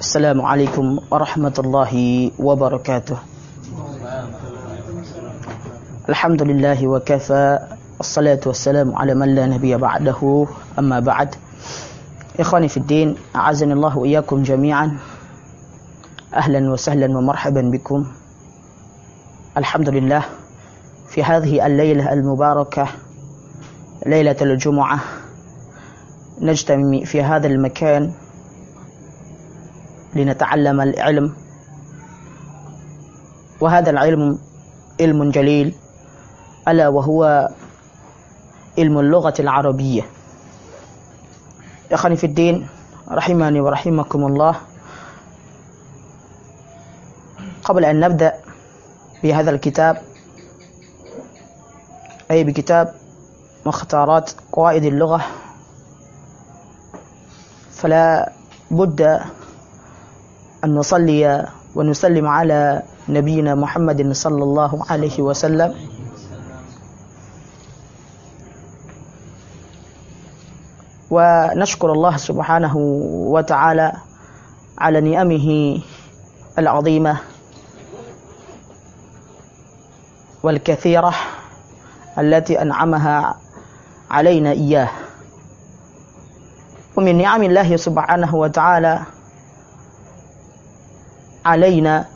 Assalamualaikum warahmatullahi wabarakatuh. Alhamdulillahi wa kafa. Assalatu wassalamu ala man la nabiyya ba'dahu. Amma ba'd. Ikhwani fid din, a'azanillahu wa iyyakum jami'an. Ahlan wa sahlan wa marhaban bikum. Alhamdulillah, fi hadhihi al-lailah al-mubarakah, lailatul jumu'ah, najtami fi hadha al-makan لنتعلم العلم، وهذا العلم علم جليل ألا وهو علم اللغة العربية. إخواني في الدين رحمني ورحمكم الله، قبل أن نبدأ بهذا الكتاب أي بكتاب مختارات قواعد اللغة، فلا بد أن نصلي ونسلم على نبينا محمد صلى الله عليه وسلم. ونشكر الله سبحانه وتعالى على نعمه العظيمة والكثيرة التي أنعمها علينا إياه. ومن نعم الله سبحانه وتعالى علينا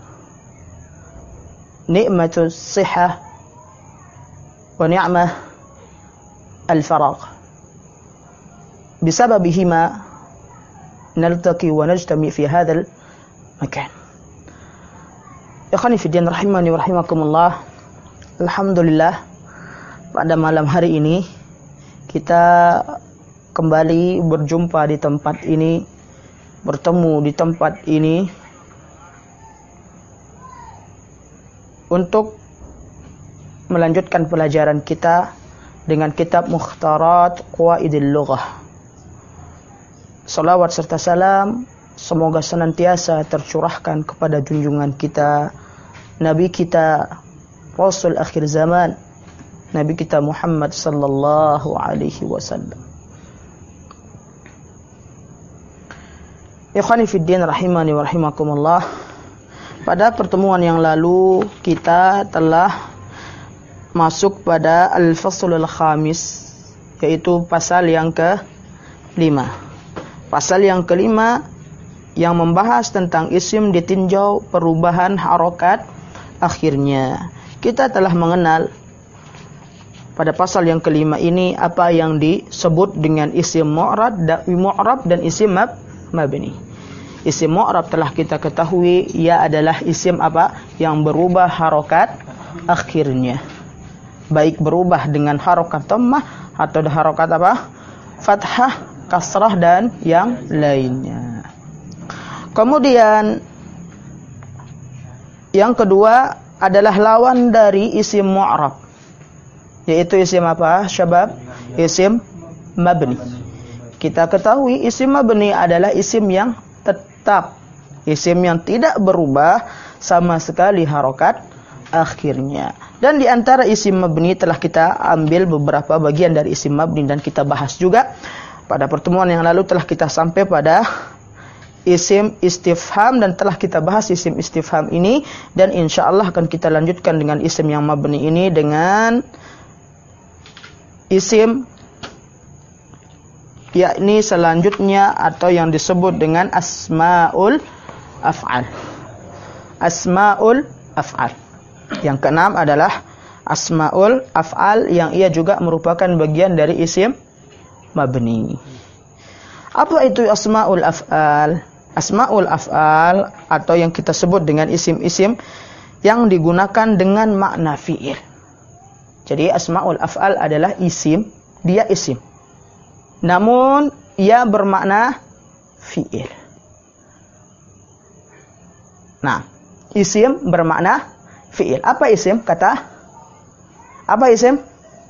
نعمة الصحة ونعمة الفراغ، بسببهما نلتقي ونجتمع في هذا المكان. Ikhwani fiddin rahimani wa rahimakumullah. Alhamdulillah, pada malam hari ini kita kembali berjumpa di tempat ini, bertemu di tempat ini untuk melanjutkan pelajaran kita dengan kitab Mukhtarat Qawaidil Lughah. Salawat serta salam semoga senantiasa tercurahkan kepada junjungan kita, Nabi kita, Rasul akhir zaman, Nabi kita Muhammad sallallahu alaihi wasallam. Ikhwani fiddin rahimani wa rahimakumullah. Pada pertemuan yang lalu kita telah masuk pada al-faslul khamis, yaitu pasal yang ke-5. Pasal yang ke-5 yang membahas tentang isim ditinjau perubahan harokat akhirnya. Kita telah mengenal pada pasal yang ke-5 ini apa yang disebut dengan isim mu'rab dan isim mabni. Isim mu'rab telah kita ketahui, ia adalah isim apa? Yang berubah harokat akhirnya. Baik berubah dengan harokat dhammah atau harokat apa? Fathah, kasrah dan yang lainnya. Kemudian yang kedua adalah lawan dari isim mu'rab, yaitu isim apa? Syabab, isim mabni. Kita ketahui isim mabni adalah isim yang tetap, isim yang tidak berubah sama sekali harokat akhirnya. Dan di antara isim mabni telah kita ambil beberapa bagian dari isim mabni dan kita bahas juga. Pada pertemuan yang lalu telah kita sampai pada isim istifham dan telah kita bahas isim istifham ini, dan insya Allah akan kita lanjutkan dengan isim yang mabni ini dengan isim yakni selanjutnya atau yang disebut dengan asmaul af'al. Asmaul af'al. Yang keenam adalah asmaul af'al yang ia juga merupakan bagian dari isim mabni. Apa itu asmaul af'al? Asmaul af'al atau yang kita sebut dengan isim-isim yang digunakan dengan makna fi'il. Jadi asmaul af'al adalah isim, dia isim, namun ia bermakna fi'il. Nah, isim bermakna fi'il. Apa isim? Kata apa isim?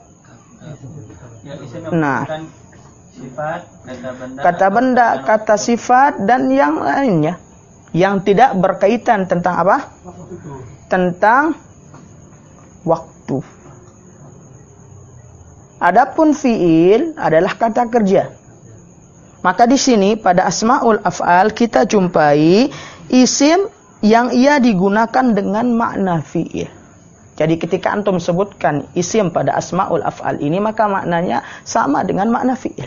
Nah, sifat, kata benda, kata sifat dan yang lainnya yang tidak berkaitan tentang apa? Tentang waktu. Adapun fi'il adalah kata kerja. Maka di sini pada asmaul af'al kita jumpai isim yang ia digunakan dengan makna fi'il. Jadi ketika antum sebutkan isim pada asmaul af'al ini, maka maknanya sama dengan makna fi'il.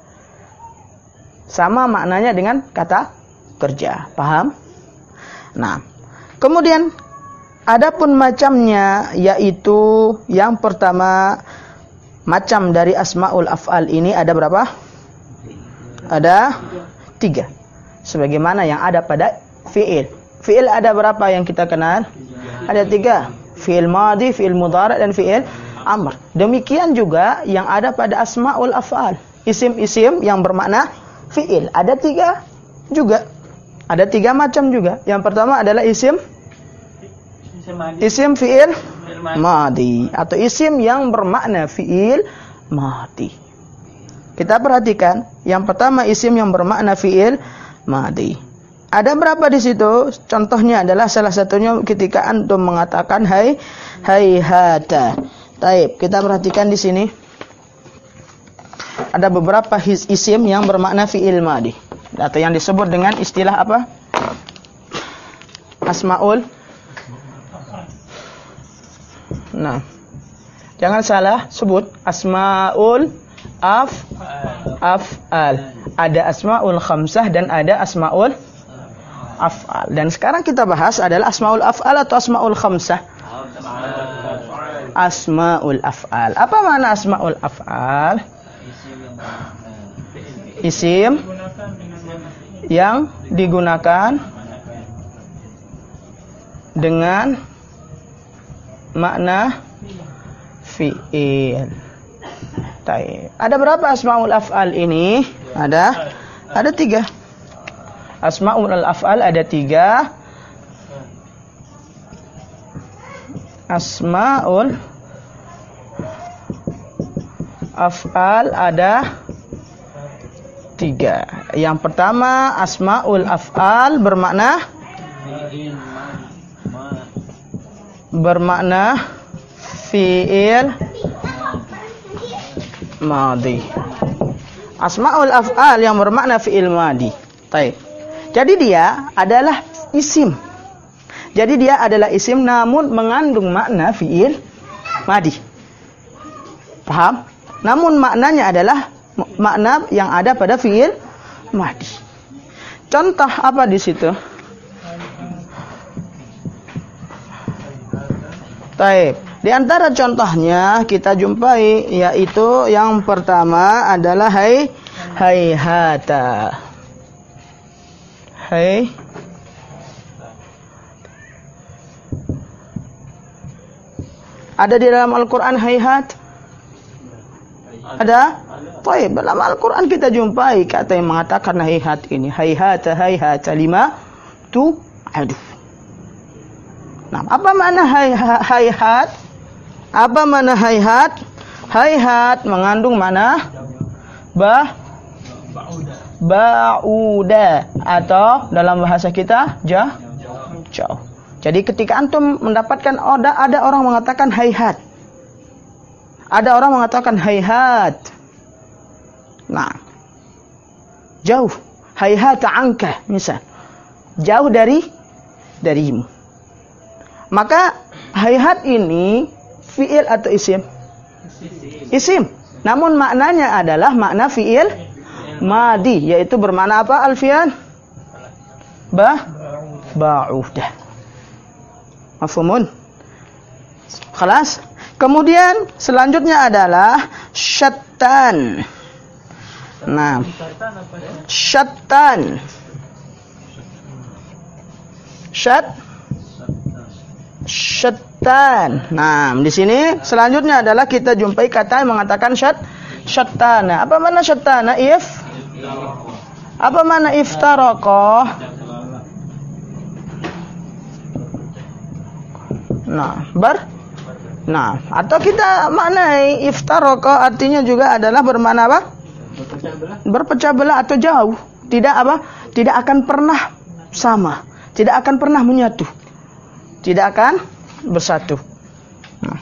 Sama maknanya dengan kata kerja. Paham? Nah, kemudian adapun macamnya, yaitu yang pertama, macam dari asmaul af'al ini ada berapa? Ada 3. Sebagaimana yang ada pada fi'il. Fi'il ada berapa yang kita kenal? Ada 3. Fi'il madhi, fi'il mudhari' dan fi'il amr. Demikian juga yang ada pada asmaul af'al. Isim-isim yang bermakna fi'il. Ada 3 juga. Ada 3 macam juga. Yang pertama adalah isim fi'il madhi atau isim yang bermakna fi'il madhi. Kita perhatikan, yang pertama isim yang bermakna fi'il madhi. Ada berapa di situ? Contohnya adalah salah satunya ketika antum mengatakan hayhata. Baik, kita perhatikan di sini. Ada beberapa isim yang bermakna fi'il madhi atau yang disebut dengan istilah apa? Asmaul. Nah, jangan salah sebut asmaul af'al. Ada asmaul khamsah dan ada asmaul af'al. Dan sekarang kita bahas adalah asmaul af'al atau asmaul khamsah? Asmaul af'al. Apa makna asmaul af'al? Isim yang digunakan dengan makna fi'il. Ada berapa asmaul af'al ini? Ada 3. Asmaul af'al ada 3. Asmaul af'al ada 3. Yang pertama, asmaul af'al bermakna fi'il madhi. Asmaul af'al yang bermakna fi'il madhi. Baik. Jadi dia adalah isim. Jadi dia adalah isim namun mengandung makna fi'il madhi. Paham? Namun maknanya adalah makna yang ada pada fi'il madhi. Contoh apa di situ? Baik. Di antara contohnya kita jumpai yaitu yang pertama adalah hayhata. Ada di dalam Al-Quran hayhat? Ada? Baik, dalam Al-Quran kita jumpai kata yang mengatakan hayhat ini. Hayhata lima tu'adu. Nah, apa makna hayhat? Apa makna hayhat? Hayhat mengandung makna ba'uda atau dalam bahasa kita jauh. Jadi ketika antum mendapatkan ada orang mengatakan hayhat. Ada orang mengatakan hayhat. Nah, jauh. Hayhat anka misal. Jauh darimu. Maka hayhat ini fi'il atau isim? Isim. Namun maknanya adalah makna fi'il madhi, yaitu bermakna apa Alfian? Ba'udah. Mafhumun? Khalas? Kemudian selanjutnya adalah syattan. Nah, syattan. Syattan. Nah, di sini selanjutnya adalah kita jumpai kata yang mengatakan syattana. Apa makna syattana? Apa makna iftaraqa? Nah, atau kita maknai iftaraqa artinya juga adalah bermakna apa? Berpecah belah atau jauh. Tidak apa? Tidak akan pernah sama. Tidak akan pernah menyatu. Tidak akan bersatu. Nah.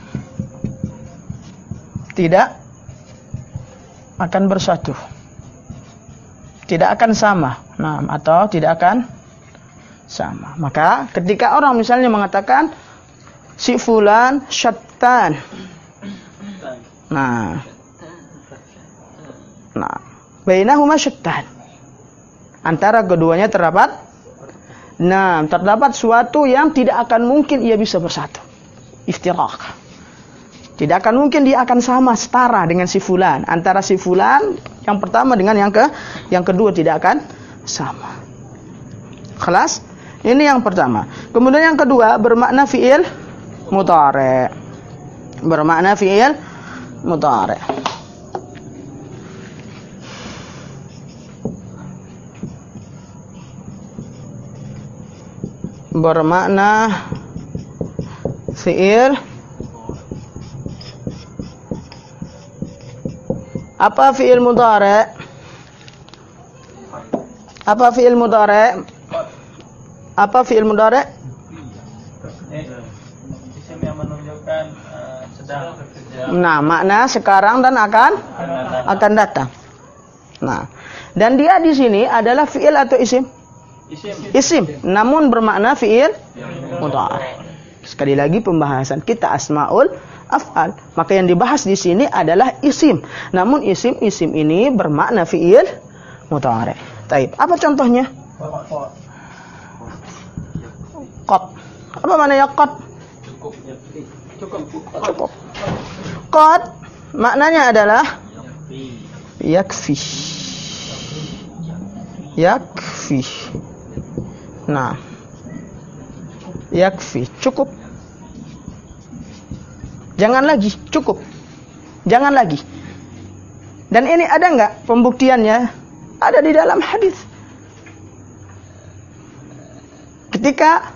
Tidak akan bersatu. tidak akan sama. Nah, atau tidak akan sama. Maka ketika orang misalnya mengatakan si fulan syattan. Nah, bainahuma syattan. Antara keduanya terdapat suatu yang tidak akan mungkin ia bisa bersatu. Iftiraq. Tidak akan mungkin dia akan sama setara dengan si fulan. Antara si fulan yang pertama dengan yang kedua tidak akan sama. Kelas? Ini yang pertama. Kemudian yang kedua bermakna fi'il mudhari'. Bermakna fi'il mudhari'. Bermakna fi'il. Apa fi'il mudhari'? Apa fi'il mudhari'? Apa fi'il mudhari'? Isim yang menunjukkan sedang bekerja. Nah, makna sekarang dan akan datang. Nah, dan dia di sini adalah fi'il atau isim? Isim. Namun bermakna fi'il mudhari'. Sekali lagi pembahasan kita asmaul af'al. Maka yang dibahas di sini adalah isim. Namun isim ini bermakna fi'il mudhari'. Taib. Apa contohnya? Qad. Apa maknanya qad? Cukup. Qad maknanya adalah yakfi. Nah, yakfi, cukup. Jangan lagi, cukup. Jangan lagi. Dan ini ada enggak pembuktiannya? Ada di dalam hadis. Ketika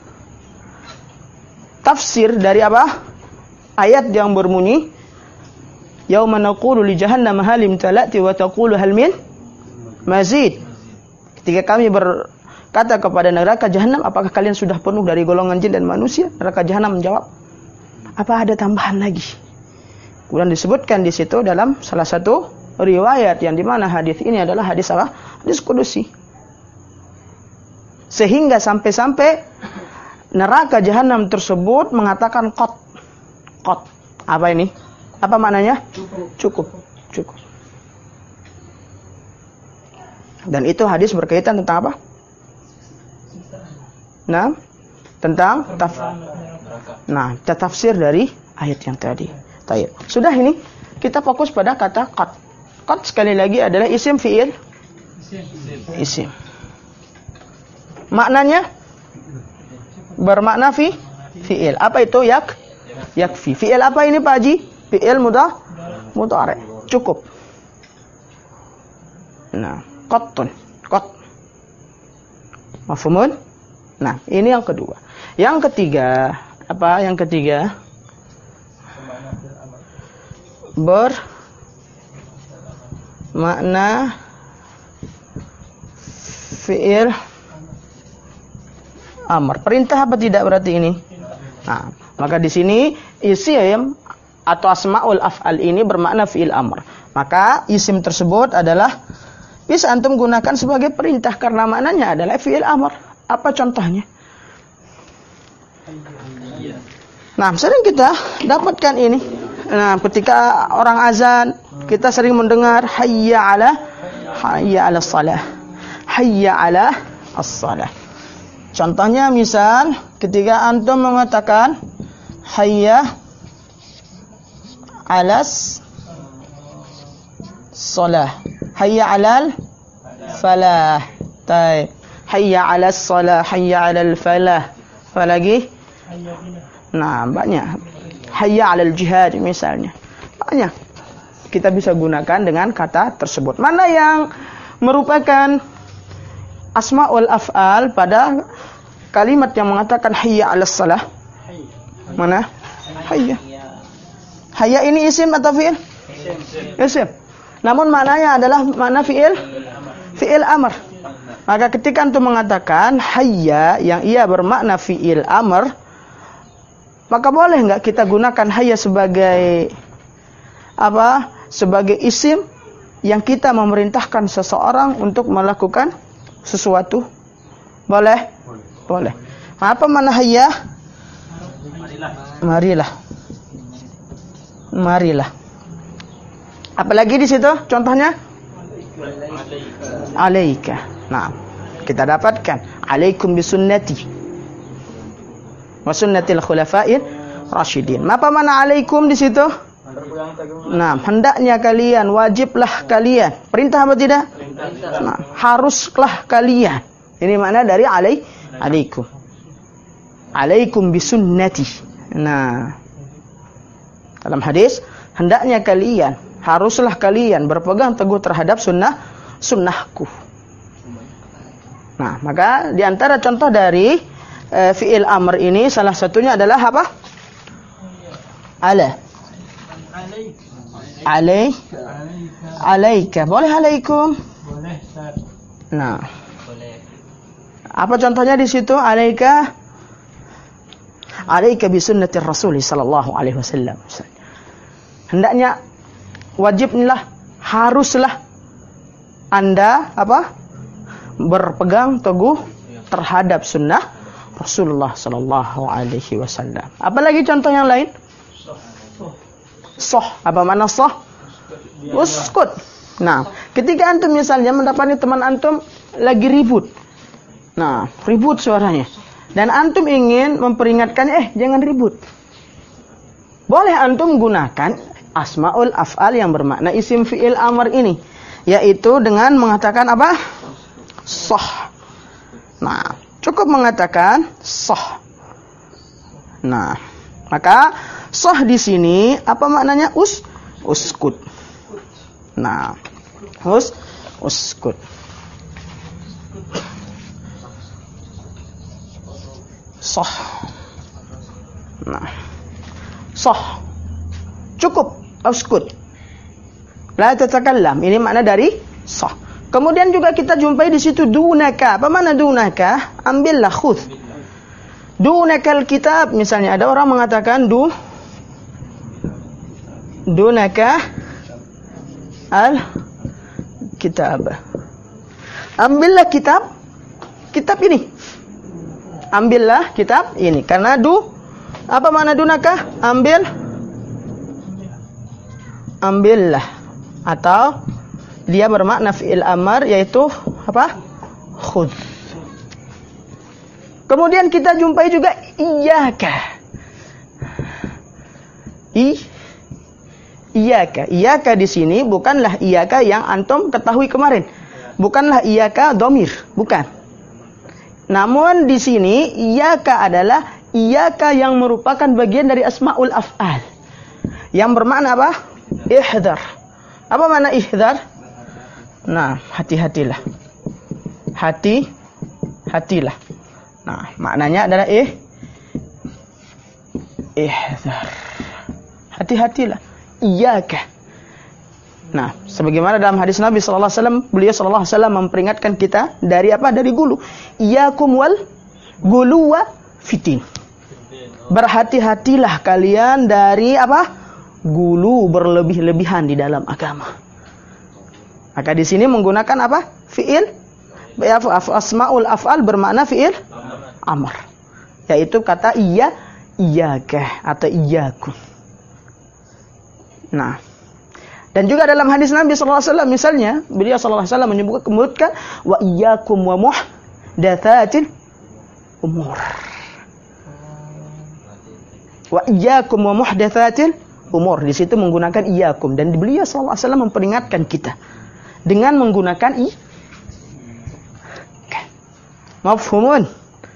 tafsir dari apa? Ayat yang berbunyi yauma naqulu li jahannam hal imtala'ti wa taqulu hal min mazid. Ketika kami berkata kepada neraka jahanam, apakah kalian sudah penuh dari golongan jin dan manusia? Neraka jahanam menjawab, apa ada tambahan lagi? Kemudian disebutkan di situ dalam salah satu riwayat yang dimana hadis ini adalah hadis apa? Hadis kudusi. Sehingga sampai-sampai neraka jahanam tersebut mengatakan qad. Apa ini? Apa maknanya? Cukup. Dan itu hadis berkaitan tentang apa? Nah, tentang tafsir dari ayat yang tadi. Taib. Sudah ini kita fokus pada kata qad. Qad sekali lagi adalah isim fi'il. Isim. Maknanya bermakna fi'il. Apa itu yakfi? Fi'il apa ini Pak Haji? Fi'il mudhari'. Cukup. Nah, qad. Mafhumun? Nah, ini yang kedua. Yang ketiga, apa? Yang ketiga bermakna fi'il amr. Perintah apa tidak berarti ini? Nah, maka di sini isim atau asmaul af'al ini bermakna fi'il amr. Maka isim tersebut adalah bisa antum gunakan sebagai perintah karena maknanya adalah fi'il amr. Apa contohnya? Nah, sering kita dapatkan ini. Nah, ketika orang azan, kita sering mendengar hayya 'ala shalah. Hayya 'ala as-salah. Contohnya misal ketika antum mengatakan hayya 'alas shalah. Hayya 'alal falah. Baik. Hayya 'alas shalah, hayya 'alal falah. Apa lagi? Nah, banyak. Hayya 'alal jihad misalnya. Banyak. Kita bisa gunakan dengan kata tersebut. Mana yang merupakan asmaul af'al pada kalimat yang mengatakan hayya 'alas shalah? Mana? Hayya. Hayya ini isim atau fi'il? Isim. Namun maknanya adalah makna fi'il amr. Maka ketika antum mengatakan hayya yang ia bermakna fi'il amr, maka boleh enggak kita gunakan hayya sebagai apa? Sebagai isim yang kita memerintahkan seseorang untuk melakukan sesuatu? Boleh? Boleh. Apa mana hayya? Marilah. Marilah. Apalagi di situ contohnya? Alaika. Nah, kita dapatkan alaikum bisunnati wa sunnatil khulafa'ir rasyidin. Apa mana alaikum di situ? Nah, hendaknya kalian, wajiblah kalian. Perintah apa tidak? Nah, haruslah kalian. Ini makna dari alaikum. Alaikum bisunnati. Nah, dalam hadis, hendaknya kalian, haruslah kalian berpegang teguh terhadap sunnahku. Nah, maka di antara contoh dari fi'il amr ini salah satunya adalah apa? Alaika. Boleh alaikum? Boleh, Ustaz. Nah, Boleh. apa contohnya di situ? Alaika bi sunnati Rasul sallallahu alaihi wasallam. Hendaknya, wajiblah, haruslah Anda apa? Berpegang teguh terhadap sunnah Rasulullah sallallahu alaihi wasallam. Apalagi contoh yang lain? Soh. Apa makna soh? Uskut. Nah, ketika antum misalnya mendapati teman antum lagi ribut. Nah, ribut suaranya. Dan antum ingin memperingatkannya, jangan ribut. Boleh antum gunakan asmaul af'al yang bermakna isim fi'il amr ini, yaitu dengan mengatakan apa? Soh. Nah, cukup mengatakan soh. Nah, maka soh di sini apa maknanya? Uskut. Nah, uskut. Soh. Nah, soh. Cukup, uskut. La tatakallam. Ini makna dari soh. Kemudian juga kita jumpai di situ dunaka. Apa makna dunaka? Ambillah, khudh. Dunakal kitab. Misalnya ada orang mengatakan dunaka al kitab. Ambillah kitab ini. Ambillah kitab ini. Karena apa makna dunaka? Ambillah. Atau dia bermakna fi'il amr, yaitu apa? Khudh. Kemudian kita jumpai juga iyyaka. Iyyaka di sini bukanlah iyyaka yang antum ketahui kemarin. Bukanlah iyyaka dhamir, bukan. Namun di sini iyyaka adalah iyyaka yang merupakan bagian dari asmaul af'al. Yang bermakna apa? Ihdar. Apa makna ihdar? Nah, hati-hatilah. Hati-hatilah. Nah, maknanya adalah ihdar. Hati-hatilah. Iyyaka. Nah, sebagaimana dalam hadis Nabi sallallahu alaihi wasallam, beliau sallallahu alaihi wasallam memperingatkan kita dari apa? Dari gulu. Iyyakum wal guluwa fitin. Berhati-hatilah kalian dari apa? Gulu, berlebih-lebihan di dalam agama. Maka di sini menggunakan apa? Fi'il asmaul af'al bermakna fi'il amr. Yaitu kata iyyaka atau iyyakum. Nah, dan juga dalam hadis Nabi sallallahu alaihi wasallam misalnya, beliau sallallahu alaihi wasallam menyebutkan wa iyyakum wa muhdatsatil umur. Wa iyyakum wa muhdatsatil umur. Di situ menggunakan iyyakum, dan beliau sallallahu alaihi wasallam memperingatkan kita dengan menggunakan mafhumun.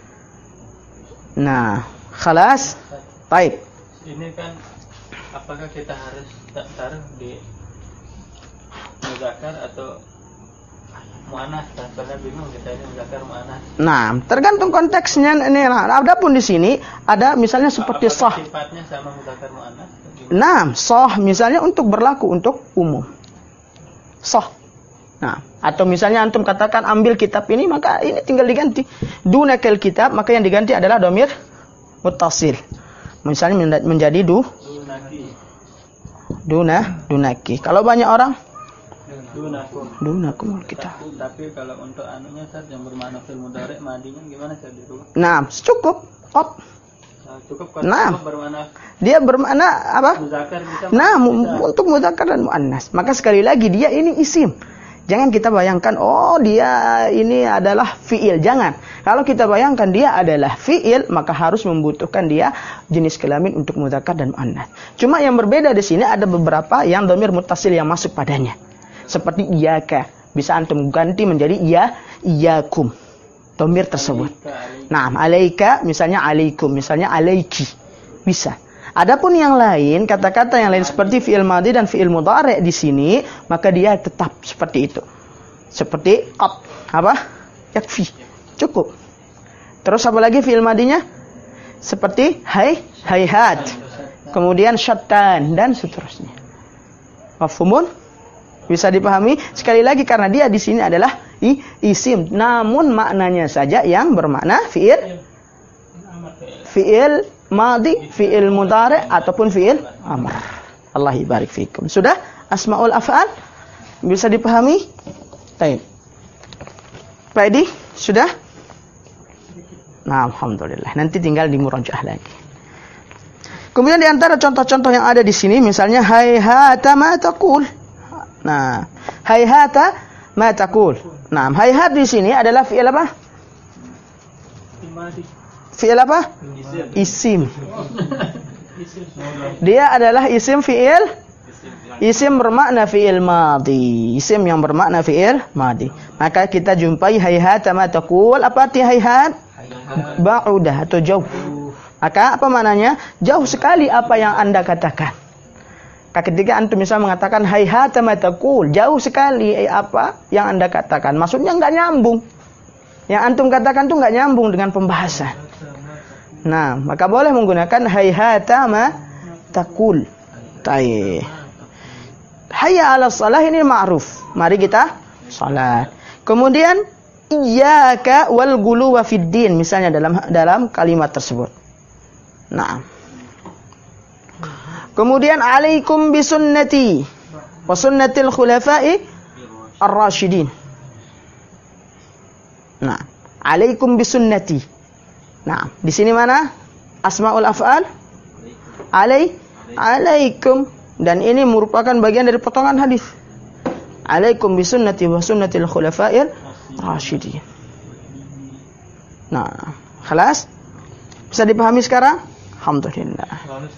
Nah, khalas. Baik. Ini kan apakah kita harus taruh di muzakkar atau muannas? Karena bingung kita ini muzakkar muannas. Nah, tergantung konteksnya ini. Nah, adapun di sini ada misalnya seperti sah. Sifatnya sama muzakkar muannas? Nah, sah misalnya untuk berlaku untuk umum. Sah. Nah, atau misalnya antum katakan ambil kitab ini, maka ini tinggal diganti. Dunakal kitab, maka yang diganti adalah dhamir muttasil. Misalnya menjadi dunaki. Kalau banyak orang Dunakum kita. Tapi kalau untuk anunya Ustaz yang bermakna fil mudhari madinya gimana Ustaz itu? Nah, cukup. Op. Cukup Nah, kalau bermakna dia bermakna apa? muzakkar bisa. Nah, bisa. untuk mudzakkar dan muannas. Maka sekali lagi dia ini isim. Jangan kita bayangkan, oh dia ini adalah fi'il. Jangan. Kalau kita bayangkan dia adalah fi'il, maka harus membutuhkan dia jenis kelamin untuk mudzakkar dan muannas. Cuma yang berbeda di sini ada beberapa yang dhamir muttasil yang masuk padanya. Seperti iyyaka. Bisa antum ganti menjadi iyyakum. Dhamir tersebut. Nah, alaika misalnya alaikum, misalnya alaiki. Bisa. Adapun yang lain, kata-kata yang lain seperti fi'il madhi dan fi'il mudhari di sini, maka dia tetap seperti itu. Seperti apa? Yakfi. Cukup. Terus apa lagi fi'il madhinya? Seperti hayhat. Kemudian syattan dan seterusnya. Mafhumun? Bisa dipahami? Sekali lagi karena dia di sini adalah isim, namun maknanya saja yang bermakna fi'il madhi, fi'il mudhari ataupun fi'il amr. Allah barik fikum. Sudah? Asmaul af'al bisa dipahami? Baik. Pak Edi, sudah? Nah, alhamdulillah. Nanti tinggal dimurajaah lagi. Kemudian di antara contoh-contoh yang ada di sini misalnya hayhata ma taqul. Nah, hayhata ma taqul. Nah, hayhat di sini adalah fi'il apa? Fi'il apa? Isim. Dia adalah isim fi'il. Isim bermakna fi'il madhi. Isim yang bermakna fi'il madhi. Maka kita jumpai hayhata ma taqul. Apa arti hayhat? Ba'udah atau jauh. Maka apa maknanya? Jauh sekali apa yang Anda katakan. Ketika antum bisa mengatakan hayhata ma taqul, jauh sekali apa yang Anda katakan. Maksudnya enggak nyambung. Yang antum katakan tuh enggak nyambung dengan pembahasan. Nah, maka boleh menggunakan hayhata ma taqul. Baik. Hayya 'ala shalah ini ma'ruf. Mari kita salat. Kemudian iyyaka wal ghuluwa fid din misalnya dalam kalimat tersebut. Nah. Kemudian alaikum bisunnati wa sunnatil khulafa'i ar-rasyidin. Nah, alaikum bisunnati. Nah, di sini mana? Asmaul af'al? Alaikum. Dan ini merupakan bagian dari potongan hadis. Alaikum bisunnati wa sunnatil khulafa'ir rasyidin. Nah, khalas? Bisa dipahami sekarang? Alhamdulillah.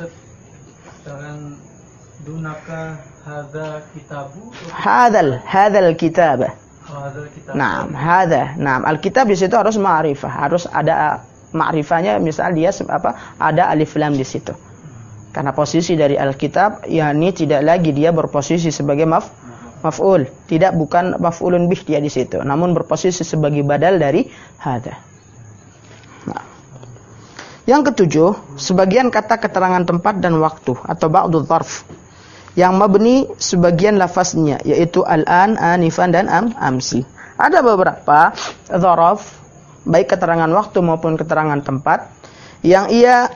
Dunaka hadza kitabu. Hadzal kitab. Naam, hadza. Naam, al-kitab di situ harus ma'rifah, harus ada ma'rifahnya, misal dia apa? Ada alif lam di situ. Karena posisi dari al-kitab yakni tidak lagi dia berposisi sebagai maf'ul, bukan maf'ulun bih dia di situ, namun berposisi sebagai badal dari hadza. Nah. Yang ketujuh, sebagian kata keterangan tempat dan waktu atau ba'du dzarf yang mabni sebagian lafaznya yaitu al-an, anifan dan amsi. Ada beberapa dzaraf baik keterangan waktu maupun keterangan tempat yang ia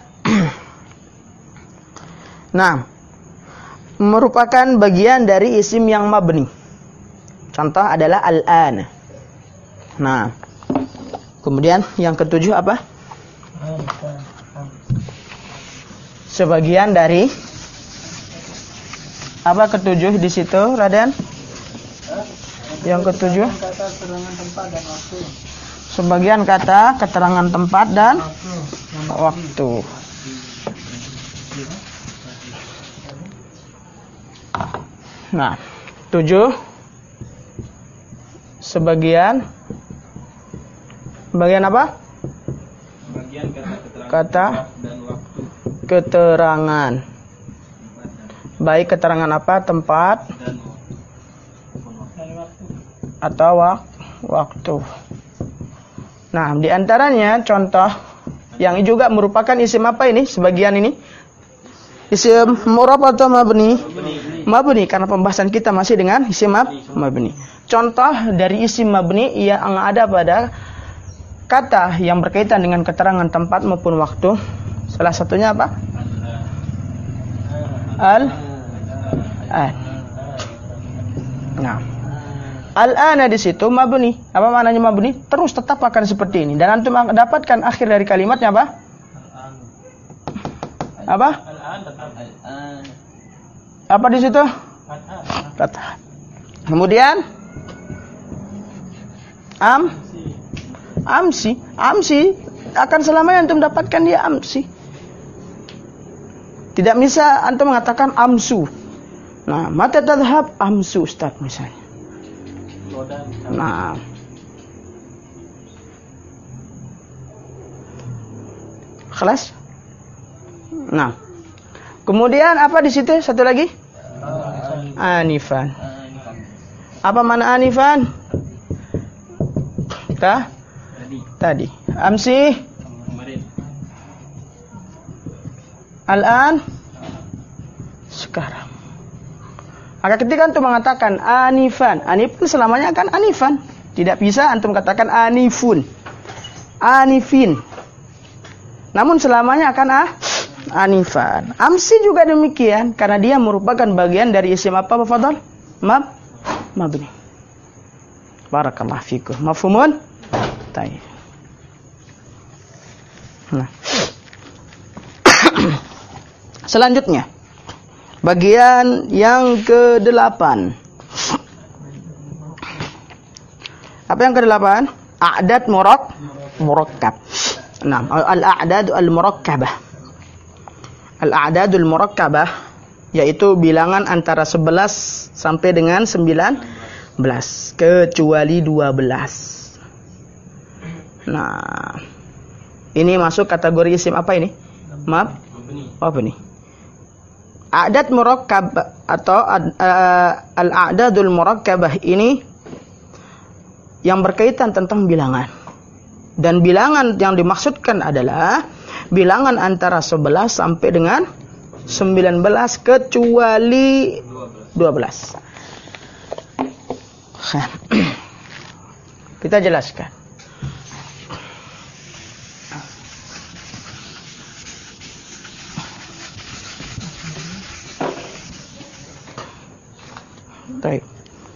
nah, merupakan bagian dari isim yang mabni. Contoh adalah al-an. Nah, kemudian yang ketujuh apa? Sebagian dari apa ketujuh di situ, Raden? Yang ketujuh? Sebagian kata keterangan tempat dan waktu. Nah, 7 sebagian apa? Bagian Kata keterangan. Baik keterangan apa? Tempat atau waktu. Nah, di antaranya contoh yang juga merupakan isim apa ini? Sebagian ini isim mu'rab atau mabni? Mabni, karena pembahasan kita masih dengan isim mabni. Contoh dari isim mabni yang ada pada kata yang berkaitan dengan keterangan tempat maupun waktu. Salah satunya apa? Al-an. Nah, Al-ana di situ mabni. Apa maknanya mabni? Terus tetap akan seperti ini. Dan antum dapatkan akhir dari kalimatnya apa? Apa? Apa di situ? Fathah. Kemudian amsi akan selamanya antum dapatkan dia amsi. Tidak bisa antum mengatakan amsu. Nah, mata tadhhab amsu Ustaz misalnya. Nah, kelas. Nah, kemudian apa di situ? Satu lagi. Anifan. Apa mana anifan? Tadi. Amsi. Al-an. Sekarang. Maka ketika antum mengatakan anifan selamanya akan anifan. Tidak bisa antum katakan anifun, anifin. Namun selamanya akan anifan. Amsi juga demikian karena dia merupakan bagian dari isim apa, Fadhal? Mabni. Barakallahu fikum. Mafhumun? Baik. Nah. Selanjutnya bagian yang ke-8. Apa yang ke-8? A'dad murakkab. Nah, al-a'dad al-murakkabah. Al-a'dadul murakkabah yaitu bilangan antara 11 sampai dengan 19 kecuali 12. Nah, ini masuk kategori isim apa ini? Mabni. A'dad murakkab atau al-a'dadul murakkabah ini yang berkaitan tentang bilangan. Dan bilangan yang dimaksudkan adalah bilangan antara 11 sampai dengan 19 kecuali 12. Kita jelaskan. Baik.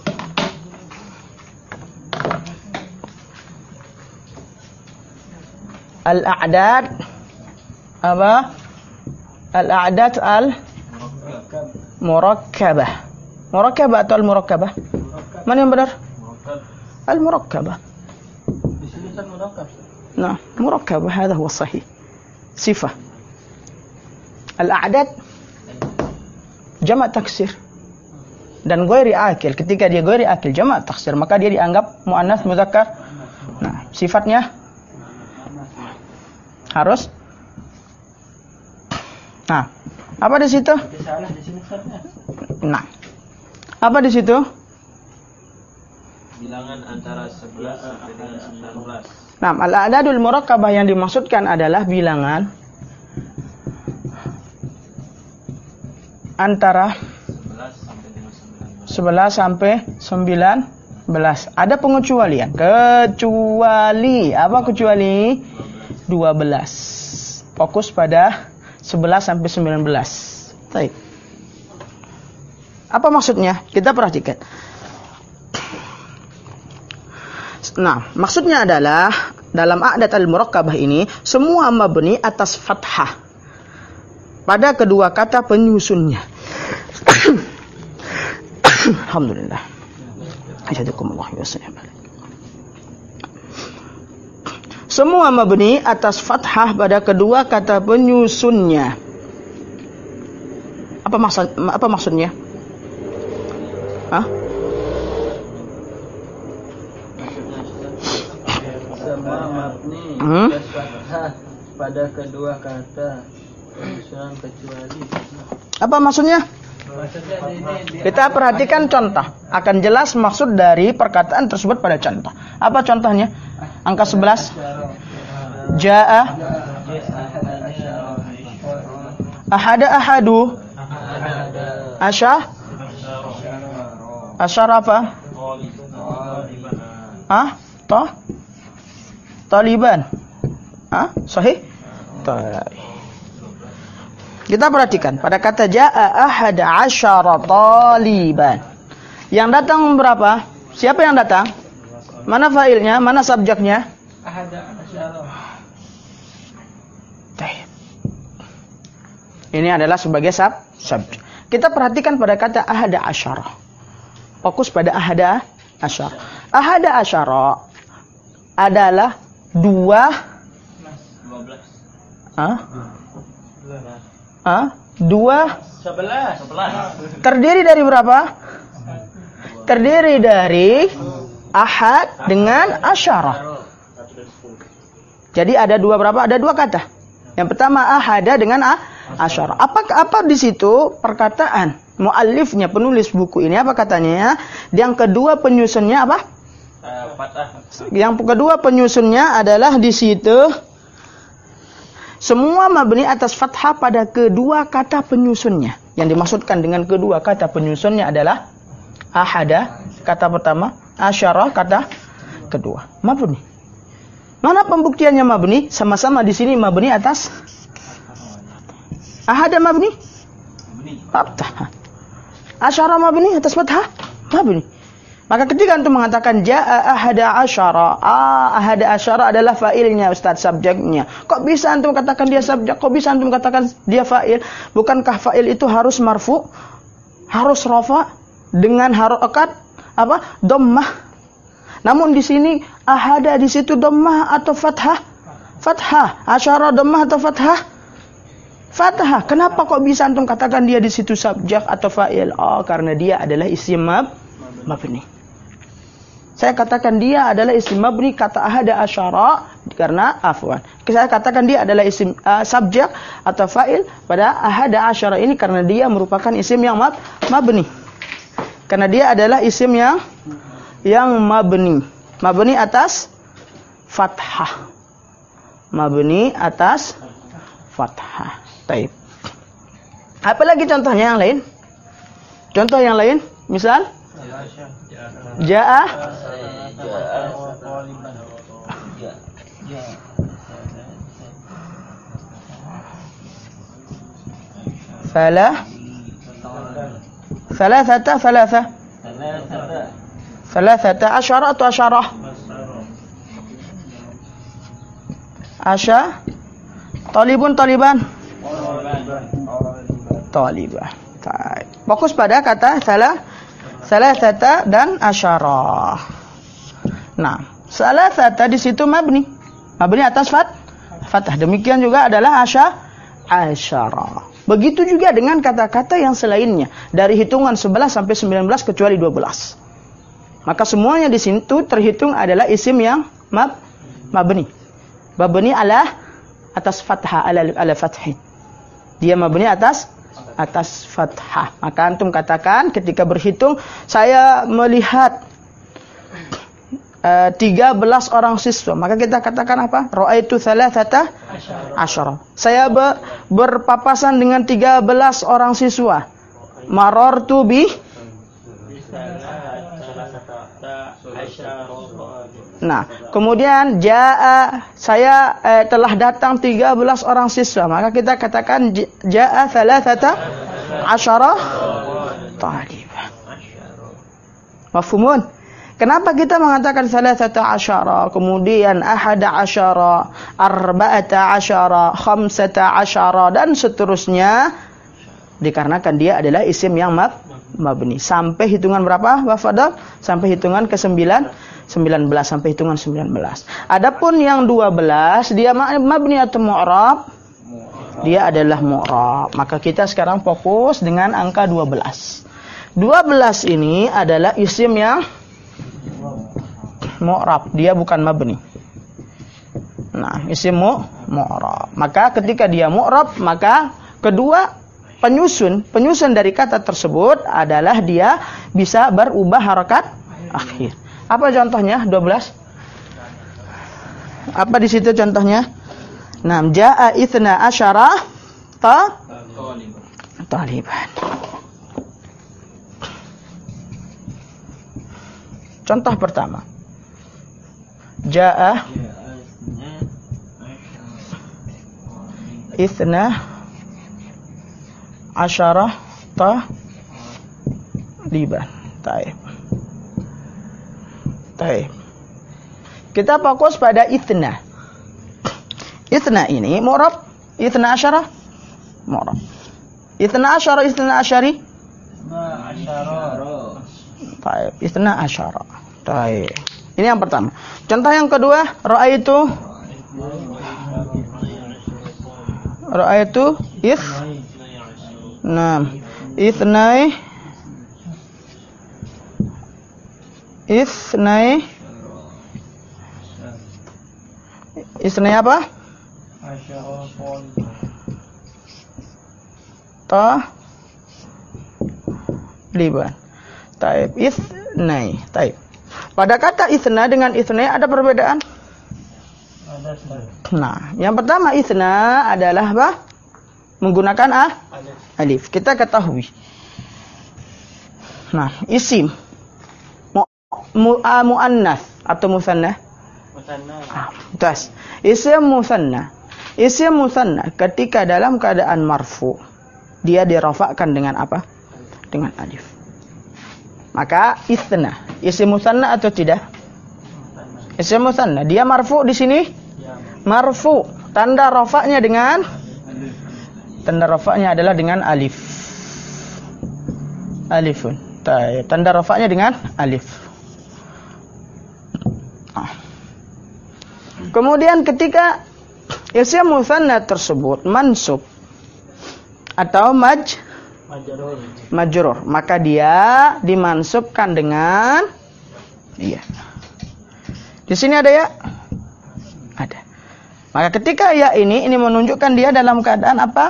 Al-a'dad apa? Al-a'dad al-murakkabah. Murakkabah atau al-murakkabah? Mana yang benar? Al-murakkabah. Disebutkan murakkab. Nah, murakkabah هذا هو الصحيح. Sifah. Al-a'dad jamak taksir. Dan ghairi akil. Ketika dia ghairi akil jamak taksir, maka dia dianggap muannats mudzakkar. Nah, sifatnya harus. Nah, apa di situ? Salah di sini Ustaznya. Nah, apa di situ? Bilangan antara 11 sampai dengan 19. Nah, al-a'dadul murakkabah yang dimaksudkan adalah bilangan antara 11 sampai 19. Ada pengecualian. Kecuali apa kecuali? 12. Fokus pada 11 sampai 19. Baik. Apa maksudnya? Kita perhatikan. Nah, maksudnya adalah dalam a'dad al-murakkabah ini semua mabni atas fathah pada kedua kata penyusunnya. Alhamdulillah. Asyhadukumullah wa sallam. Semua mabni atas fathah pada kedua kata penyusunnya. Apa maksudnya? Hah? Semua mabni atas fathah pada kedua kata penyusunan kecuali. Apa maksudnya? Kita perhatikan contoh. Akan jelas maksud dari perkataan tersebut pada contoh. Apa contohnya? Angka 11. Ja'a ahadu asyarafa taliban. Sahih? Kita perhatikan pada kata ja'a ahad asyara taliban. Yang datang berapa? Siapa yang datang? Mana fa'ilnya? Mana subjeknya? Ahada asyara. Ini adalah sebagai subjek. Kita perhatikan pada kata ahada asyara. Fokus pada ahada asyara. Ahada asyara adalah 12. Terdiri dari berapa? Terdiri dari ahad dengan asyara. Jadi ada berapa? Ada 2 kata. Yang pertama ahada dengan asyara. Apa di situ perkataan muallifnya, penulis buku ini apa katanya? Yang kedua penyusunnya apa? Fathah. Yang kedua penyusunnya adalah di situ semua mabni atas fathah pada kedua kata penyusunnya. Yang dimaksudkan dengan kedua kata penyusunnya adalah ahada kata pertama, asyara kata kedua. Mabni. Mana pembuktiannya mabni? Sama-sama di sini mabni atas ahada mabni? Fathah. Asyara mabni atas fathah? Mabni. Maka ketika antum mengatakan jaa ahada asyara, ahada asyara adalah fa'ilnya Ustaz, subjeknya. Kok bisa antum katakan dia subjek? Kok bisa antum katakan dia fa'il? Bukankah fa'il itu harus marfu? Harus rafa dengan harokat apa? Dhammah. Namun di sini ahada di situ dhammah atau fathah? Fathah. Asyara dhammah atau fathah? Fathah. Kenapa kok bisa antum katakan dia di situ subjek atau fa'il? Oh, karena dia adalah isim mabni. Saya katakan dia adalah isim mabni kata ahada asyara karena afwan. Saya katakan dia adalah isim subjek atau fa'il pada ahada asyara ini karena dia merupakan isim yang mabni. Karena dia adalah isim yang mabni. Mabni atas fathah. Mabni atas fathah. Baik. Apalagi contohnya yang lain? Contoh yang lain, misal Ja'a Thalathata asyara atau asyarah? Talibun taliban. Talibah. Fokus pada kata salasata dan asyarah. Nah, salasata di situ mabni. Mabni atas fathah. Demikian juga adalah asyarah. Begitu juga dengan kata-kata yang selainnya dari hitungan 11 sampai 19 kecuali 12. Maka semuanya di situ terhitung adalah isim yang mabni. Mabni atas fathah ala fathih. Dia mabni atas fathah. Maka antum katakan ketika berhitung saya melihat 13 orang siswa, maka kita katakan apa? Ra'aitu thalathata asyara. Saya berpapasan dengan 13 orang siswa. Marartu bi. Nah, kemudian saya telah datang 13 orang siswa, maka kita katakan jaa thalathata asyara talibah. Mafhumun? Kenapa kita mengatakan thalathata asyara, kemudian ahada asyara, arba'ata asyara, khamsata asyara dan seterusnya? Dikarenakan dia adalah isim yang mabni. Sampai hitungan berapa, Wafadal? Sampai hitungan ke-19, sampai hitungan 19. Adapun yang 12, dia mabni atau mu'rab? Dia adalah mu'rab. Maka kita sekarang fokus dengan angka 12. 12 ini adalah isim yang mu'rab. Dia bukan mabni. Nah, isim mu'rab. Maka ketika dia mu'rab, maka kedua penyusun dari kata tersebut adalah dia bisa berubah harakat akhir. Apa contohnya 12? Apa di situ contohnya? Nah, jaa itsna asyara taliban. Contoh pertama. Jaa itsna asyara taliban. Taib. Baik. Kita fokus pada itsna. Itsna ini mu'rab, itsna asyara mu'rab. Itsna asyara, itsna asyari. Baik, itsna asyara. Baik. Ini yang pertama. Contoh yang kedua, ra'aitu Isnai apa? Liban. Taib isnai. Taib. Pada kata isna dengan isnai ada perbedaan? Nah, yang pertama isna adalah apa? Menggunakan alif. Kita ketahui. Nah, isim muannas atau musanna? Tas. Isim musanna. Isim musanna ketika dalam keadaan marfu, dia dirafa'kan dengan apa? Dengan alif. Maka isna. Isim musanna atau tidak? Isim musanna. Dia marfu di sini? Marfu. Tanda rafa'nya dengan? Tanda rafa'nya adalah dengan alif. Alifun. Tanda rafa'nya dengan alif. Kemudian ketika isim musanna tersebut mansub atau majrur, maka dia dimansubkan dengan iya. Di sini ada ya? Ada. Maka ketika ya ini menunjukkan dia dalam keadaan apa?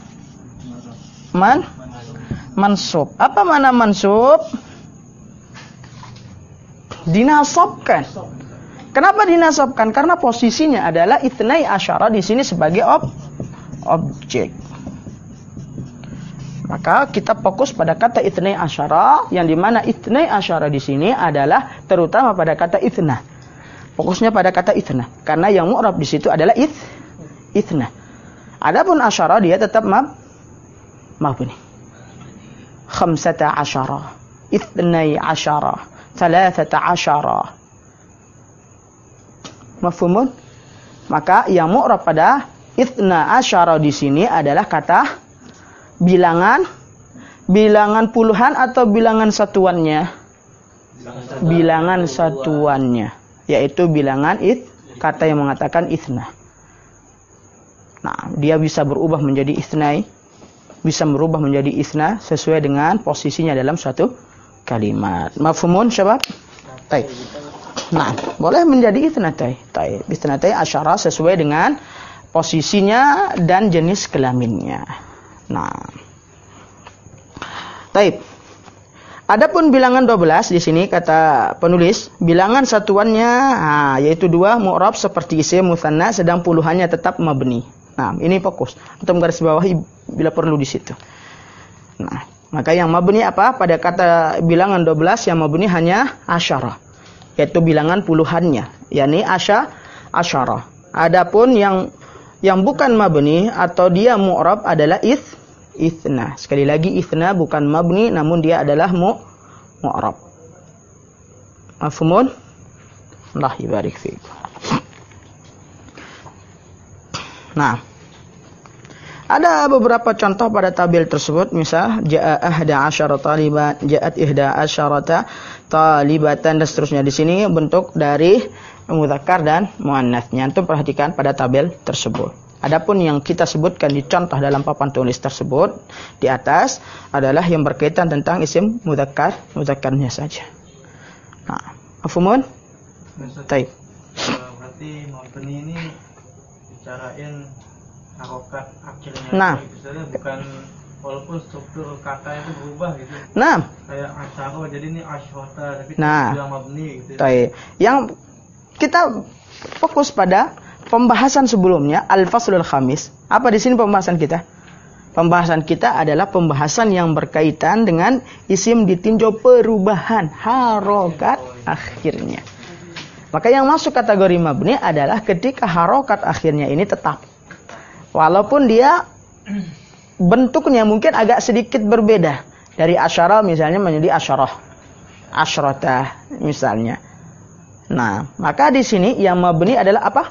Mansub. Apa mana mansub? Dinasabkan. Kenapa dinasabkan? Karena posisinya adalah itnai asyara di sini sebagai objek. Maka kita fokus pada kata itnai asyara, yang dimana itnai asyara di sini adalah terutama pada kata itna. Fokusnya pada kata itna, karena yang mu'rab di situ adalah itna. Adapun asyara dia tetap mabni. Khamsata asyara, itnai asyara, thalathata asyara. Mafhumun? Maka yang mu'rab pada itsna asyara di sini adalah kata bilangan puluhan atau bilangan satuannya? Bilangan satuannya, yaitu bilangan kata yang mengatakan itsna. Nah, dia bisa berubah menjadi itsnai, bisa berubah menjadi itsna sesuai dengan posisinya dalam suatu kalimat. Mafhumun syabab? Baik. Nah, boleh menjadi itsnatai. Itsnatai asyara sesuai dengan posisinya dan jenis kelaminnya. Nah. Taib. Adapun bilangan 12 di sini kata penulis, bilangan satuannya yaitu 2 mu'rab seperti isim musanna, sedang puluhannya tetap mabni. Nah, ini fokus atau garis bawahi bila perlu di situ. Nah, maka yang mabni apa? Pada kata bilangan 12 yang mabni hanya asyara, yaitu bilangan puluhannya, yakni asyara. Adapun yang bukan mabni atau dia mu'rab adalah itsna. Sekali lagi itsna bukan mabni, namun dia adalah mu'rab. Mafhumun? Allah yabarik fiikum. Nah, ada beberapa contoh pada tabel tersebut. Misal ja'at 11 talibat, ja'at 11 talibatan dan seterusnya. Di sini bentuk dari mudzakkar dan muannats-nya. Antum perhatikan pada tabel tersebut. Adapun yang kita sebutkan di contoh dalam papan tulis tersebut di atas adalah yang berkaitan tentang isim mudzakarnya saja. Nah, mafhumun? Baik. Berarti mabni ini bicarain harokat akhirnya. Nah, misalnya bukan, walaupun struktur kata itu berubah gitu. Nah, Kayak asyara jadi ini asyota, tapi nah, mabni gitu. Baik. Yang kita fokus pada pembahasan sebelumnya al-faslul khamis. Apa di sini pembahasan kita? Pembahasan kita adalah pembahasan yang berkaitan dengan isim ditinjau perubahan harokat akhirnya. Maka yang masuk kategori mabni adalah ketika harokat akhirnya ini tetap. Walaupun dia bentuknya mungkin agak sedikit berbeda. Dari asyara misalnya menjadi asyarah, asyrata misalnya. Nah, maka di sini yang mabni adalah apa?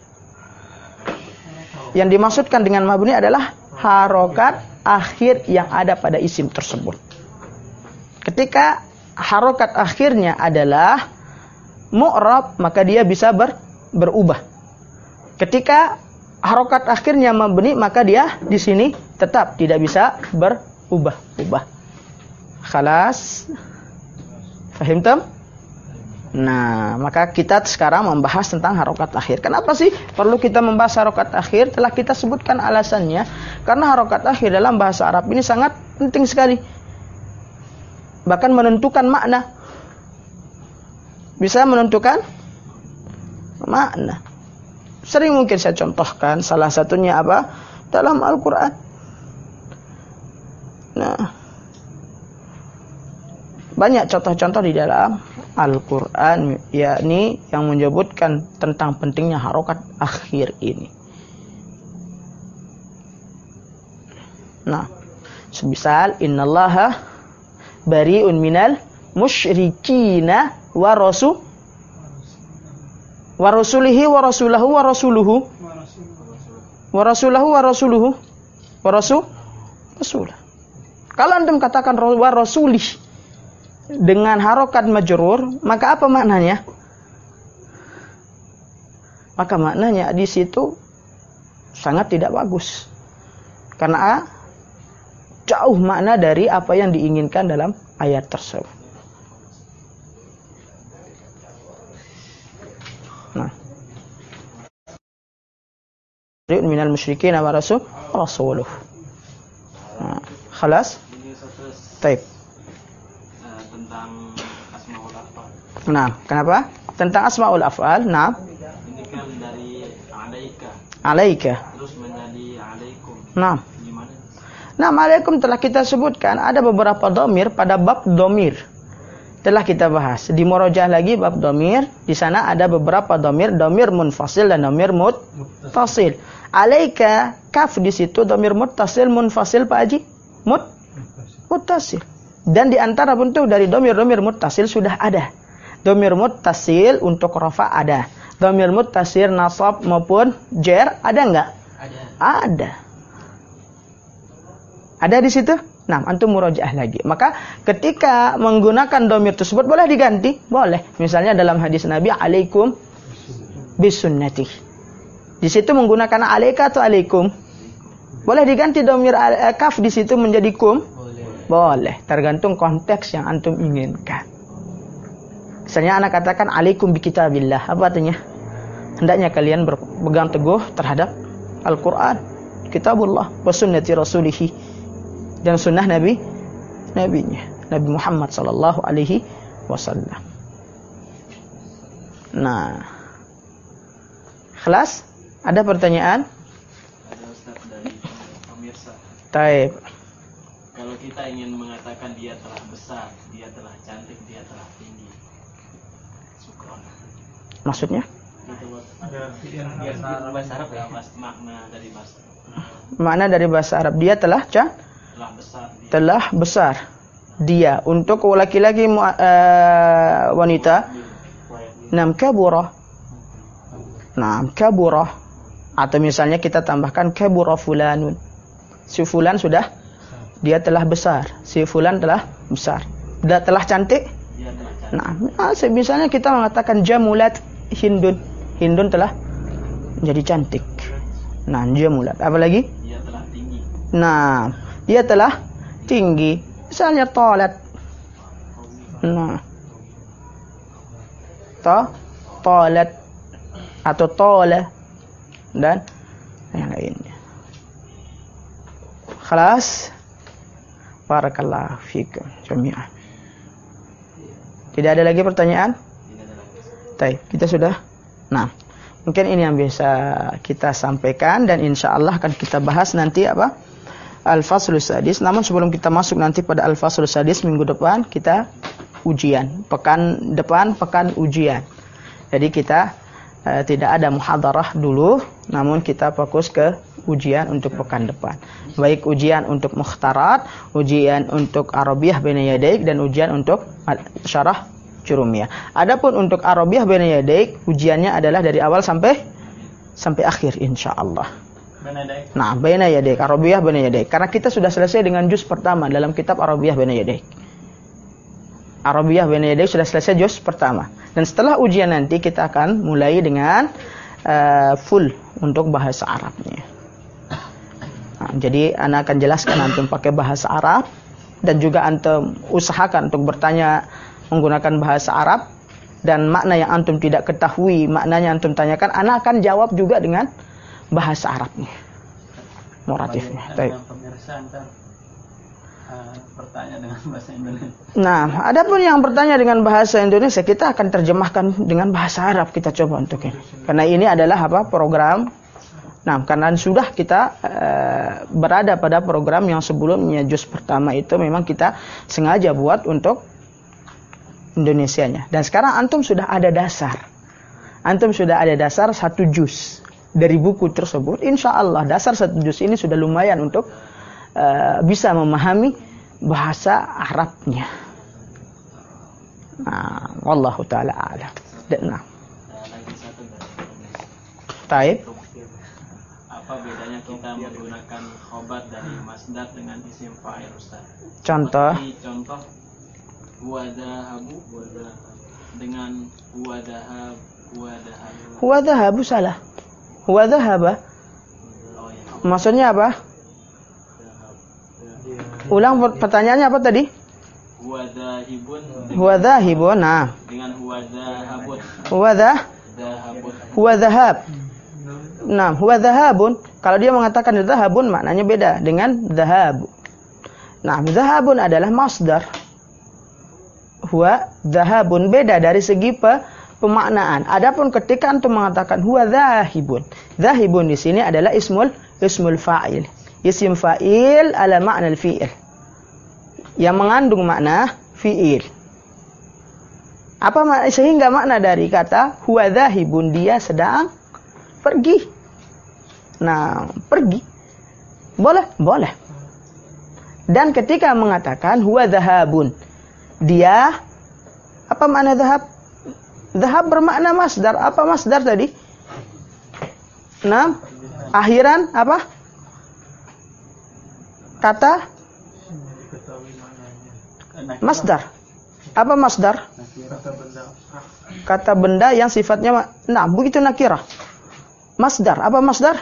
Yang dimaksudkan dengan mabni adalah harokat akhir yang ada pada isim tersebut. Ketika harokat akhirnya adalah mu'rab, maka dia bisa berubah. Ketika harokat akhirnya mabni, maka dia di sini tetap tidak bisa berubah-ubah. Khalas? Fahimtum? Nah, maka kita sekarang membahas tentang harokat akhir. Kenapa sih perlu kita membahas harokat akhir? Telah kita sebutkan alasannya. Karena harokat akhir dalam bahasa Arab ini sangat penting sekali. Bahkan menentukan makna. Bisa menentukan makna. Sering mungkin saya contohkan, salah satunya apa? Dalam Al-Quran. Nah, banyak contoh-contoh di dalam Al-Quran, yakni yang menyebutkan tentang pentingnya harokat akhir ini. Nah, semisal innallaha bari'un minal musyrikina wa rasulihi wa rasulahu wa rasuluhu wa rasulahu wa rasuluhu wa rasulah. Kalau antum katakan wa rasulih dengan harokat majrur, maka apa maknanya? Maka maknanya di situ sangat tidak bagus. Karena jauh makna dari apa yang diinginkan dalam ayat tersebut. Nah, minal musyrikin wa rasuluh. Nah, khalas? Taib. Tentang asmaul af'al. Nah, kenapa? Tentang asmaul af'al. Nah, Ini kan dari alaika. terus menjadi alaikum. Nah, Gimana? nah, alaikum telah kita sebutkan ada beberapa domir pada bab domir. Telah kita bahas. Di murojaah lagi bab domir. Di sana ada beberapa domir munfasil dan domir muttasil. Alaika, kaf di situ domir muttasil, munfasil Pak Haji? Muttasil. Dan di antara bentuk dari domir-domir muttasil sudah ada. Domir muttasil untuk rafa ada. Domir muttasil nasab maupun jer ada enggak? Ada. Ada di situ? Nah, antum murojaah lagi. Maka ketika menggunakan domir tersebut boleh diganti? Boleh. Misalnya dalam hadis Nabi, alaikum bisunnati. Di situ menggunakan alaika atau alaikum? Boleh diganti domir kaf di situ menjadi kum? Boleh, tergantung konteks yang antum inginkan. Misalnya anak katakan alaikum bi kitabillah, apa artinya? Hendaknya kalian berpegang teguh terhadap Al-Quran, kitabullah, wa sunnati rasulihi, dan sunnah nabinya, Nabi Muhammad sallallahu alaihi wasallam. Nah, kelas, ada pertanyaan? Ada Ustaz dari pemirsa. Taib. Kalau kita ingin mengatakan dia telah besar, dia telah cantik, dia telah tinggi. Syukron. Maksudnya? Bahasa Arab ya, makna dari bahasa. Makna dari bahasa Arab, dia telah Besar. telah besar. Dia untuk laki-laki wanita. Nam kabura. Nam kabura. Atau misalnya kita tambahkan kabura fulanun. Si fulan sudah, dia telah besar. Si fulan telah besar. Dia telah cantik. Nah, misalnya kita mengatakan jamulat Hindun. Hindun telah menjadi cantik. Nah, jamulat. Apa lagi? Dia telah tinggi. Nah, dia telah tinggi. Misalnya tolat. Nah, tolat atau tola dan yang lainnya. Khalas. Barakallahu fikum jami'an. Tidak ada lagi pertanyaan? Baik, kita sudah. Nah, mungkin ini yang bisa kita sampaikan dan insyaallah akan kita bahas nanti apa? Al-Faslus Sadis. Namun sebelum kita masuk nanti pada Al-Faslus Sadis minggu depan kita ujian. Pekan depan pekan ujian. Jadi kita tidak ada muhadarah dulu, namun kita fokus ke ujian untuk pekan depan. Baik ujian untuk mukhtarat, ujian untuk Arabiyah baina yadaik dan ujian untuk syarah Jurumiyah. Adapun untuk Arabiyah baina yadaik, ujiannya adalah dari awal sampai akhir insyaallah. Nah, baina yadaik, Arabiyah baina yadaik. Karena kita sudah selesai dengan juz pertama dalam kitab Arabiyah baina yadaik. Arabiyah baina yadaik sudah selesai juz pertama. Dan setelah ujian nanti kita akan mulai dengan full untuk bahasa Arabnya. Nah, jadi ana akan jelaskan antum pakai bahasa Arab dan juga antum usahakan untuk bertanya menggunakan bahasa Arab, dan makna yang antum tidak ketahui maknanya antum tanyakan, ana akan jawab juga dengan bahasa Arabnya. Moratifnya. Baik. Bertanya dengan bahasa Indonesia. Nah, adapun yang bertanya dengan bahasa Indonesia, kita akan terjemahkan dengan bahasa Arab, kita coba untuk ini. Karena ini adalah program. Nah, karena sudah kita berada pada program yang sebelumnya, juz pertama itu memang kita sengaja buat untuk Indonesianya. Dan sekarang antum sudah ada dasar. Antum sudah ada dasar 1 juz dari buku tersebut. Insya Allah dasar 1 juz ini sudah lumayan untuk bisa memahami bahasa Arabnya. Nah, wallahu taala a'lam. Nah. Lagi satu Taib. Apa bedanya kita menggunakan khobar dari masdar dengan isim fa'il, Ustaz? Contoh wadahabu dengan wadahab. Wadahabu salah. Wadahaba. Maksudnya apa? Ulang pertanyaannya apa tadi? Wadahibun. Nah. Dengan wadahabun. Wadahab. Nah, wadhahabun. Kalau dia mengatakan dhahabun maknanya beda dengan dhahab. Nah, dhahabun adalah masdar. Huwa dhahabun, beda dari segi pemaknaan. Adapun ketika antum mengatakan huwa dhahibun. Dhahibun di sini adalah ismul fa'il. Isim fa'il ala makna al-fi'il. Yang mengandung makna fi'il. Apa sehingga makna dari kata huwa dhahibun, dia sedang pergi. Nah, pergi. Boleh. Dan ketika mengatakan huwa dhahabun, dia, apa makna dhahab? Dhahab bermakna masdar. Apa masdar tadi? Nah, akhiran apa? Kata masdar. Apa masdar? Kata benda yang sifatnya, nah, begitu nakirah. Masdar. Apa masdar?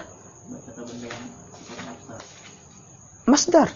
Masdar.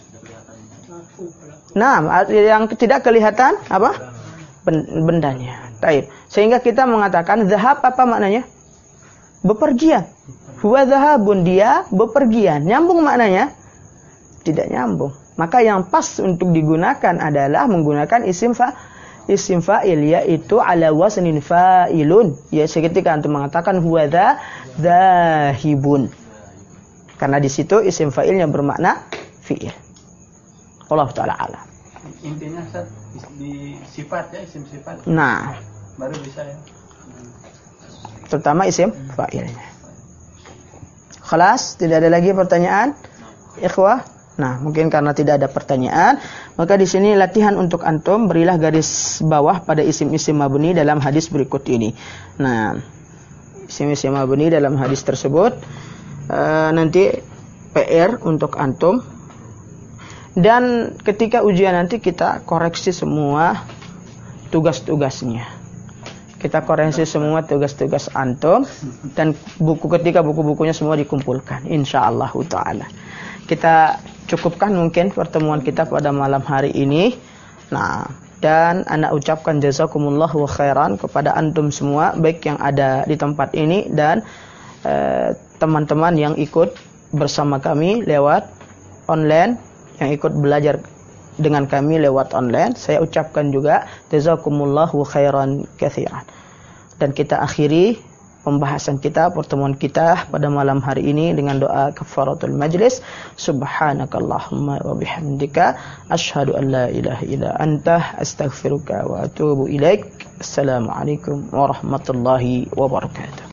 Nah, yang tidak kelihatan apa? Bendanya. Taib. Sehingga kita mengatakan zahab, apa maknanya? Bepergian. Huwa zahabun, dia bepergian. Nyambung maknanya? Tidak nyambung. Maka yang pas untuk digunakan adalah menggunakan isim fa'il, yaitu ala wasnin fa'ilun. Ya, ketika antum mengatakan huwa dzahibun. Karena di situ isim fa'ilnya bermakna fi'il. Allah taala alam. Intinya di sifat ya, isim sifat. Nah, baru bisa ya. Terutama isim fa'ilnya. Khalas, tidak ada lagi pertanyaan? Ikhwah? Nah, mungkin karena tidak ada pertanyaan, maka di sini latihan untuk antum, berilah garis bawah pada isim-isim mabni dalam hadis berikut ini. Nah, isim-isim mabni dalam hadis tersebut nanti PR untuk antum. Dan ketika ujian nanti kita koreksi semua tugas-tugasnya. Kita koreksi semua tugas-tugas antum, dan ketika buku-bukunya semua dikumpulkan, insyaallah taala. Kita cukupkan mungkin pertemuan kita pada malam hari ini. Nah, dan ana ucapkan jazakumullahu khairan kepada antum semua, baik yang ada di tempat ini dan teman-teman yang ikut bersama kami lewat online, yang ikut belajar dengan kami lewat online. Saya ucapkan juga jazakumullahu khairan katsiran. Dan kita akhiri pembahasan kita, pertemuan kita pada malam hari ini dengan doa kafaratul majlis. Subhanakallahumma wa bihamdika asyhadu an la ilaha illa anta astaghfiruka wa atubu ilaik. Assalamualaikum warahmatullahi wabarakatuh.